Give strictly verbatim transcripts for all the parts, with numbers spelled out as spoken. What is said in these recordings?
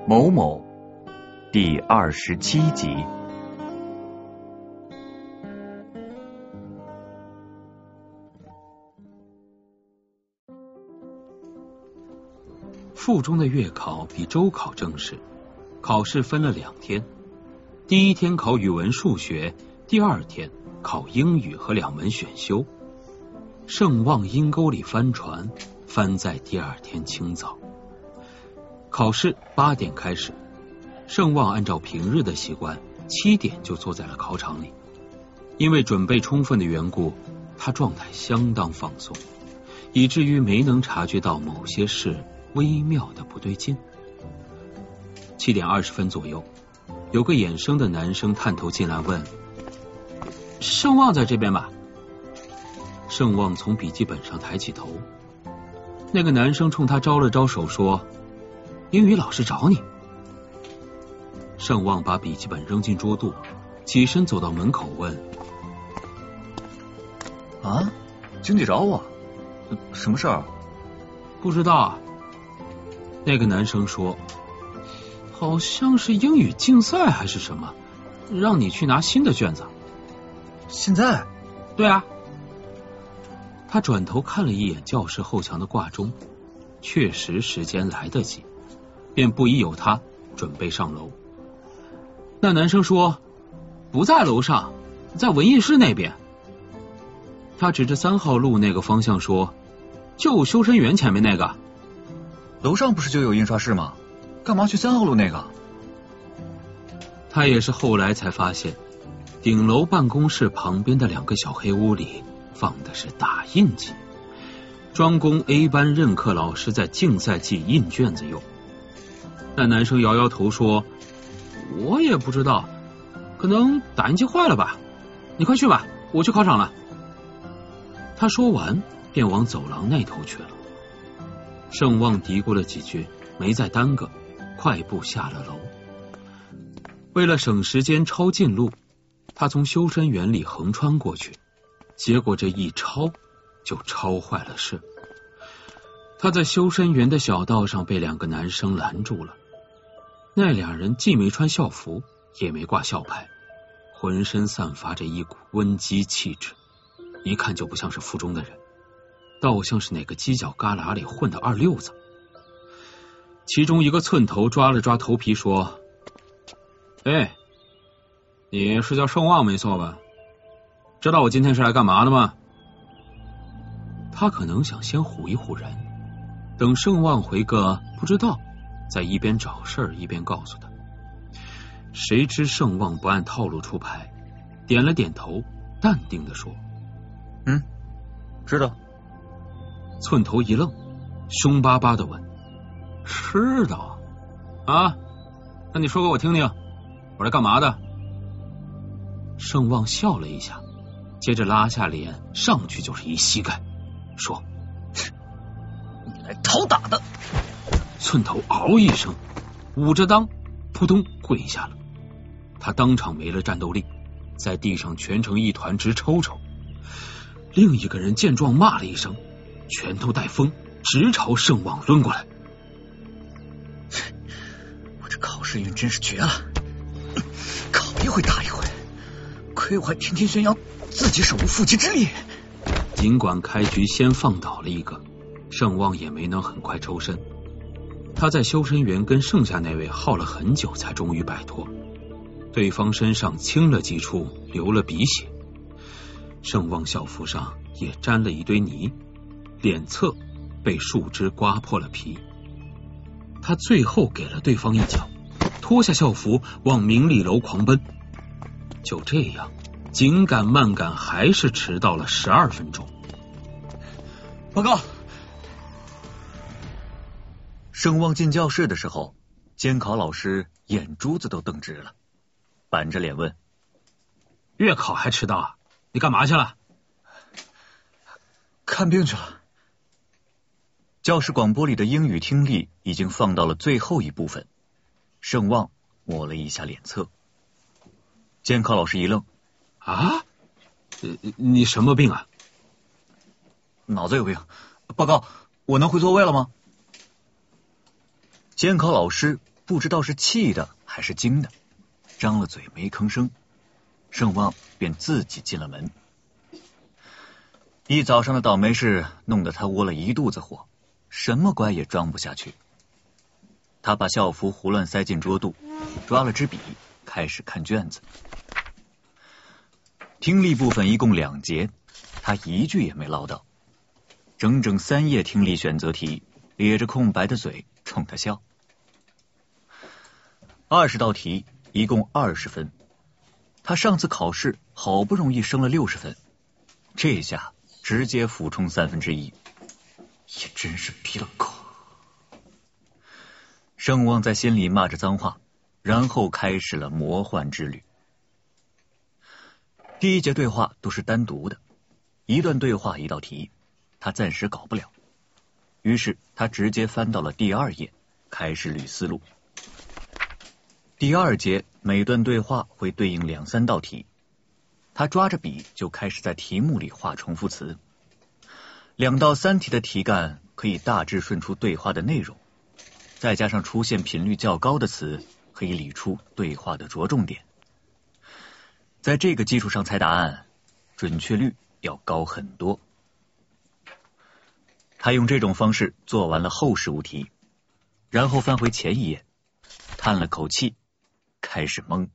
某某第二十七集。 附中的月考比周考正式，考试分了两天，第一天考语文、数学，第二天考英语和两门选修。盛望阴沟里翻船，翻在第二天清早。考试八点开始，盛望按照平日的习惯，七点就坐在了考场里。因为准备充分的缘故，他状态相当放松，以至于没能察觉到某些事微妙的不对劲。七点二十分左右，有个眼生的男生探头进来问：盛望在这边吧？盛望从笔记本上抬起头，那个男生冲他招了招手说：英语老师找你。盛望把笔记本扔进桌肚，起身走到门口问： 啊，经济找我？什么事儿？ 不知道啊。那个男生说：好像是英语竞赛还是什么，让你去拿新的卷子。 现在？ 对啊。他转头看了一眼教室后墙的挂钟，确实时间来得及，便不疑有他，准备上楼。那男生说：不在楼上，在文艺室那边。他指着三号路那个方向说：就修身园前面那个。 楼上不是就有印刷室吗？干嘛去三号路那个？ 他也是后来才发现，顶楼办公室旁边的两个小黑屋里放的是打印机，专供 A 班任课老师在竞赛季印卷子用。那男生摇摇头说：我也不知道，可能打印机坏了吧，你快去吧，我去考场了。他说完便往走廊那头去了。盛望嘀咕了几句，没再耽搁，快步下了楼。为了省时间抄近路，他从修身园里横穿过去，结果这一抄就抄坏了事。他在修身园的小道上被两个男生拦住了。那两人既没穿校服，也没挂校牌，浑身散发着一股温基气质，一看就不像是附中的人，倒像是哪个犄角旮旯里混的二溜子。其中一个寸头抓了抓头皮说：哎，你是叫盛望没错吧？知道我今天是来干嘛的吗？他可能想先唬一唬人，等盛望回个不知道，再一边找事儿一边告诉他。谁知盛望不按套路出牌，点了点头，淡定地说： 嗯，知道。 寸头一愣，凶巴巴地问：知道啊？那你说给我听听，我来干嘛的？盛望笑了一下，接着拉下脸，上去就是一膝盖，说： 你来讨打的。 寸头嗷一声，捂着裆扑通跪下了。他当场没了战斗力，在地上蜷成一团直抽抽。另一个人见状骂了一声，拳头带风，直朝盛望抡过来。 我这考试运真是绝了，考一回打一回，亏我还天天宣扬自己手无缚鸡之力。 尽管开局先放倒了一个，盛望也没能很快抽身。他在修身园跟剩下那位耗了很久，才终于摆脱。对方身上青了几处，流了鼻血，盛望校服上也沾了一堆泥，脸侧被树枝刮破了皮。他最后给了对方一脚，脱下校服往明理楼狂奔。就这样，紧赶慢赶，还是迟到了十二分钟。 报告。盛望进教室的时候，监考老师眼珠子都瞪直了，板着脸问： 月考还迟到啊？你干嘛去了？ 看病去了。教室广播里的英语听力已经放到了最后一部分，盛望摸了一下脸侧。监考老师一愣： 啊？呃，你什么病啊？ 脑子有病。报告，我能回座位了吗？监考老师不知道是气的还是惊的，张了嘴没吭声。盛旺便自己进了门。一早上的倒霉事弄得他窝了一肚子火，什么乖也装不下去。他把校服胡乱塞进桌肚，抓了支笔开始看卷子。听力部分一共两节，他一句也没唠叨，整整三页听力选择题，咧着空白的嘴冲他笑。二十道题，一共二十分。他上次考试好不容易升了六十分，这下直接俯冲三分之一，也真是逼了狗。盛旺在心里骂着脏话，然后开始了魔幻之旅。第一节对话都是单独的，一段对话一道题，他暂时搞不了，于是他直接翻到了第二页，开始捋思路。第二节每段对话会对应两三道题，他抓着笔就开始在题目里画重复词。两到三题的题干可以大致顺出对话的内容，再加上出现频率较高的词，可以理出对话的着重点。在这个基础上猜答案，准确率要高很多。他用这种方式做完了后十五题，然后翻回前一页，叹了口气，开始蒙。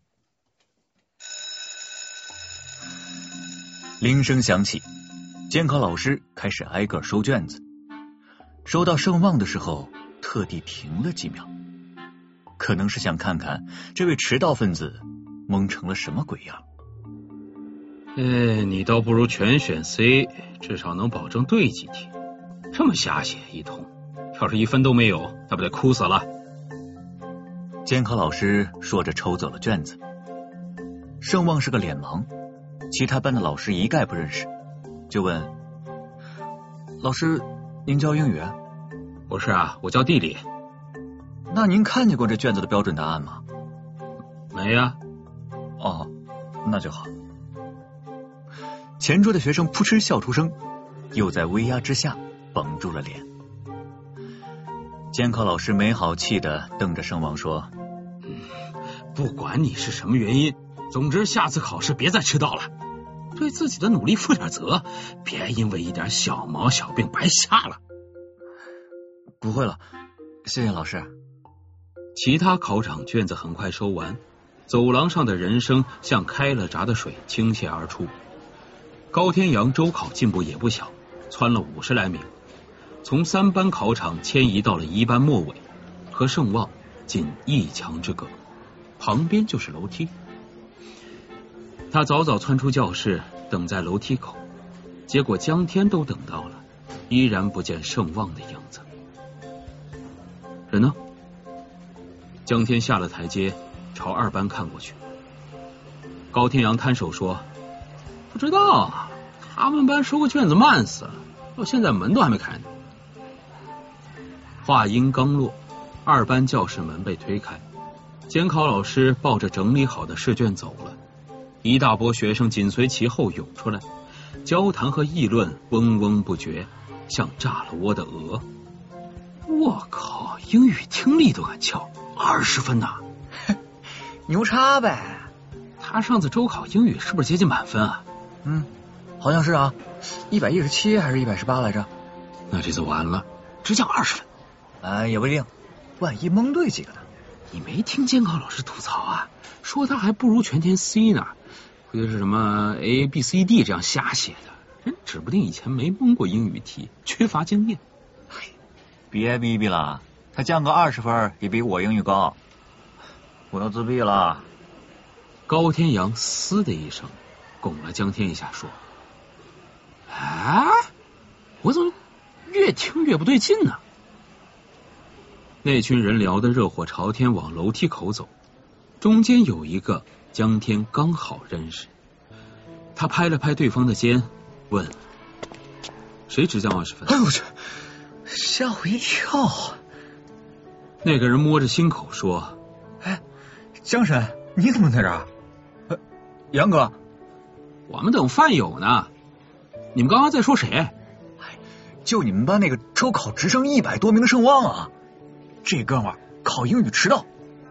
铃声响起，监考老师开始挨个收卷子。收到盛旺的时候，特地停了几秒，可能是想看看这位迟到分子蒙成了什么鬼样。 哎，你倒不如全选 C， 至少能保证对几题。这么瞎写一通，要是一分都没有，那不得哭死了。 监考老师说着抽走了卷子。盛旺是个脸盲，其他班的老师一概不认识，就问老师，您教英语？ 不是啊，我教地理。 那您看见过这卷子的标准答案吗？ 没呀。 哦，那就好。前桌的学生扑哧笑出声，又在威压之下绷住了脸。监考老师没好气的瞪着盛旺说、 嗯、不管你是什么原因，总之下次考试别再迟到了，对自己的努力负点责，别因为一点小毛小病白瞎了。 不会了，谢谢老师。 其他考场卷子很快收完，走廊上的人声像开了闸的水倾泻而出。高天阳周考进步也不小，窜了五十来名，从三班考场迁移到了一班末尾，和盛旺仅一墙之隔，旁边就是楼梯。他早早窜出教室，等在楼梯口，结果江天都等到了，依然不见盛旺的影子。人呢？江天下了台阶，朝二班看过去。高天阳摊手说，不知道啊，他们班收个卷子慢死了，到现在门都还没开呢。话音刚落，二班教室门被推开，监考老师抱着整理好的试卷走了，一大波学生紧随其后涌出来，交谈和议论嗡嗡不绝，像炸了窝的鹅。我靠，英语听力都敢翘，二十分呐！ 牛叉呗！ 他上次周考英语是不是接近满分啊？ 嗯，好像是啊，一百一十七还是一百十八来着？ 那这次完了，只讲二十分。 哎，也不一定，万一蒙对几个呢？ 你没听监考老师吐槽啊？说他还不如全填 C 呢，或者是什么 A B C D 这样瞎写的，人指不定以前没蒙过英语题，缺乏经验。 别逼逼了，他降个二十分也比我英语高，我要自闭了。 高天阳嘶的一声拱了江天一下说，啊，我怎么越听越不对劲呢？那群人聊得热火朝天，往楼梯口走，中间有一个江天刚好认识，他拍了拍对方的肩问，谁只降二十分？ 哎呦我去，吓我一跳。 那个人摸着心口说， 哎，江神，你怎么在这儿？呃，杨哥， 我们等饭友呢。你们刚刚在说谁？哎， 就你们班那个周考直升一百多名的盛旺啊，这哥们儿考英语迟到，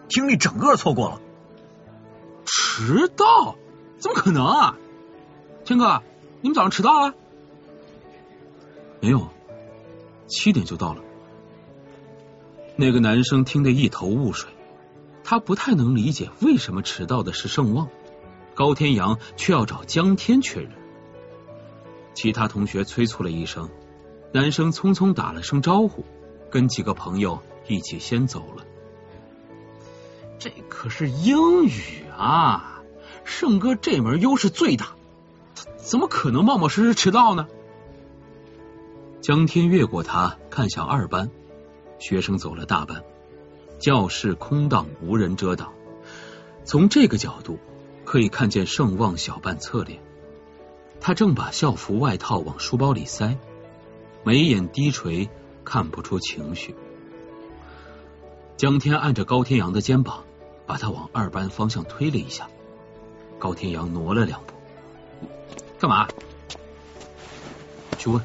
听力整个错过了。 迟到？怎么可能啊？天哥，你们早上迟到了？没有，七点就到了。那个男生听得一头雾水，他不太能理解为什么迟到的是盛旺，高天阳却要找江天确认。其他同学催促了一声，男生匆匆打了声招呼，跟几个朋友一起先走了。这可是英语啊，盛哥这门优势最大，怎么可能冒冒失失迟到呢？江天越过他，看向二班，学生走了大半，教室空荡无人遮挡。从这个角度可以看见盛旺小半侧脸，他正把校服外套往书包里塞，眉眼低垂，看不出情绪。江天按着高天阳的肩膀，把他往二班方向推了一下。高天阳挪了两步，干嘛？去问。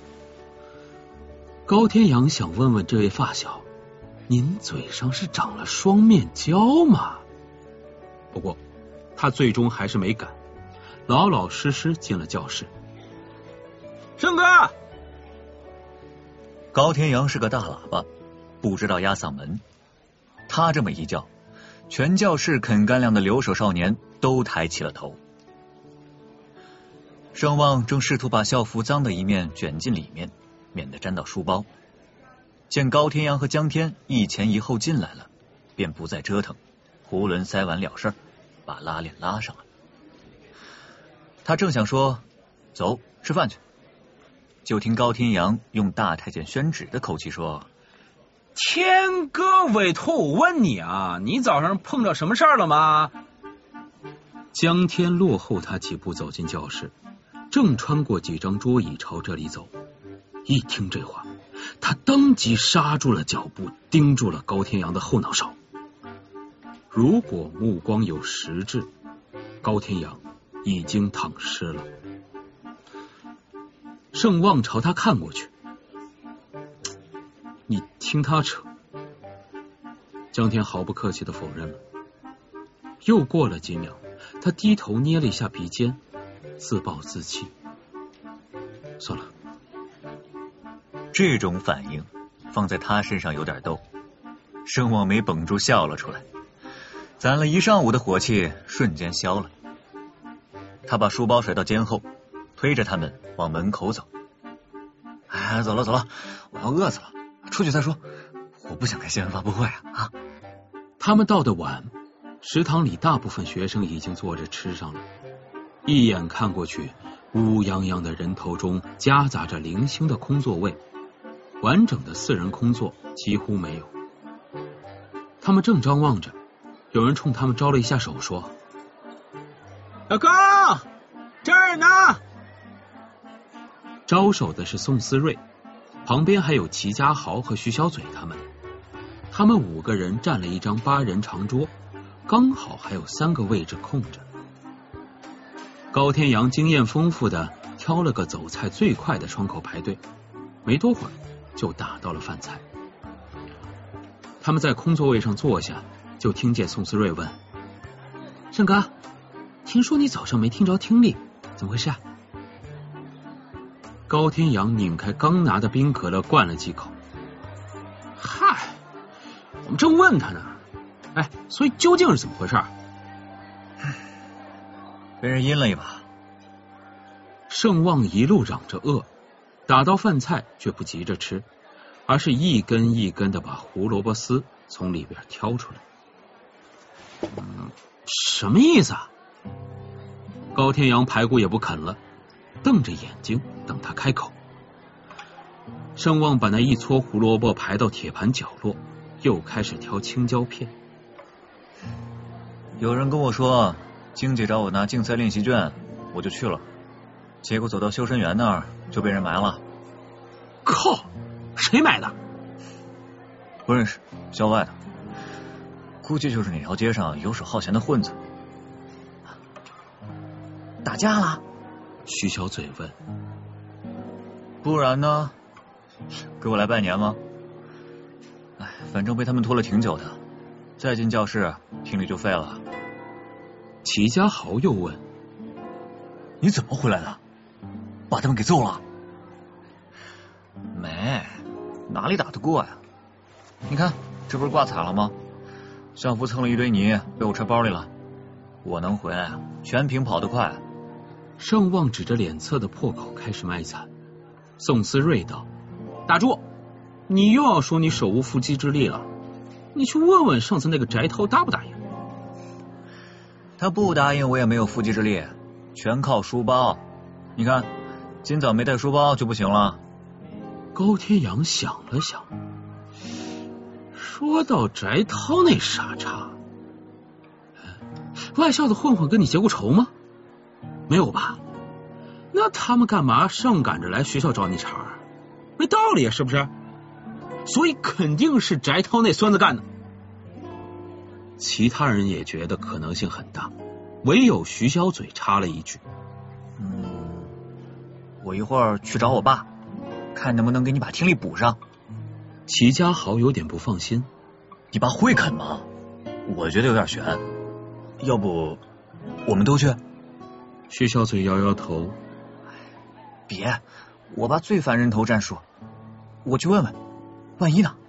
高天阳想问问这位发小，您嘴上是长了双面胶吗？不过他最终还是没敢，老老实实进了教室。盛哥！ 高天阳是个大喇叭，不知道压嗓门。他这么一叫，全教室啃干粮的留守少年都抬起了头。盛旺正试图把校服脏的一面卷进里面，免得沾到书包。见高天阳和江天一前一后进来了，便不再折腾，囫囵塞完了事儿，把拉链拉上了。他正想说走吃饭去，就听高天阳用大太监宣旨的口气说： 天哥委托我问你啊，你早上碰着什么事儿了吗？江天落后他几步走进教室，正穿过几张桌椅朝这里走。一听这话，他当即刹住了脚步，盯住了高天阳的后脑勺。如果目光有实质，高天阳已经躺尸了。盛旺朝他看过去，你听他扯。江天毫不客气的否认了。又过了几秒，他低头捏了一下鼻尖，自暴自弃。算了。 这种反应放在他身上有点逗，盛旺没绷住笑了出来，攒了一上午的火气瞬间消了。他把书包甩到肩后，推着他们往门口走。哎，走了走了，我要饿死了，出去再说，我不想开新闻发布会啊！啊！ 他们到的晚，食堂里大部分学生已经坐着吃上了。一眼看过去，乌泱泱的人头中夹杂着零星的空座位，完整的四人空座几乎没有。他们正张望着，有人冲他们招了一下手，说：老高，这儿呢。招手的是宋思睿，旁边还有齐家豪和徐小嘴他们。他们五个人占了一张八人长桌，刚好还有三个位置空着。高天阳经验丰富的挑了个走菜最快的窗口排队，没多会儿就打到了饭菜。他们在空座位上坐下，就听见宋思睿问：盛哥，听说你早上没听着听力，怎么回事啊？高天阳拧开刚拿的冰可乐灌了几口。嗨，我们正问他呢。哎，所以究竟是怎么回事？ 被人阴了一把。 盛旺一路嚷着饿，打到饭菜却不急着吃，而是一根一根的把胡萝卜丝从里边挑出来。嗯，什么意思啊？高天阳排骨也不啃了，瞪着眼睛等他开口。盛旺把那一撮胡萝卜排到铁盘角落，又开始挑青椒片。 有人跟我说经姐找我拿竞赛练习卷，我就去了，结果走到修身园那儿就被人埋了。 靠，谁埋的？ 不认识，校外的，估计就是那条街上游手好闲的混子。打架了？ 徐小嘴问。 不然呢？给我来拜年吗？哎，反正被他们拖了挺久的， 再进教室，听力就废了。 齐家豪又问： 你怎么回来的？把他们给揍了？没，哪里打得过呀？你看，这不是挂彩了吗？校服蹭了一堆泥，被我揣包里了。我能回来，全凭跑得快。 盛旺指着脸侧的破口开始卖惨。宋思睿道：打住！你又要说你手无缚鸡之力了。你去问问上次那个翟涛答不答应？ 他不答应，我也没有缚鸡之力，全靠书包。你看，今早没带书包就不行了。 高天阳想了想，说到翟涛那傻叉，外校的混混跟你结过仇吗？没有吧？那他们干嘛上赶着来学校找你茬？没道理，是不是？所以肯定是翟涛那孙子干的。其他人也觉得可能性很大，唯有徐小嘴插了一句： 嗯，我一会儿去找我爸，看能不能给你把听力补上。 齐家豪有点不放心： 你爸会啃吗？我觉得有点悬，要不我们都去？ 徐小嘴摇摇头： 别，我爸最烦人头战术，我去问问，万一呢？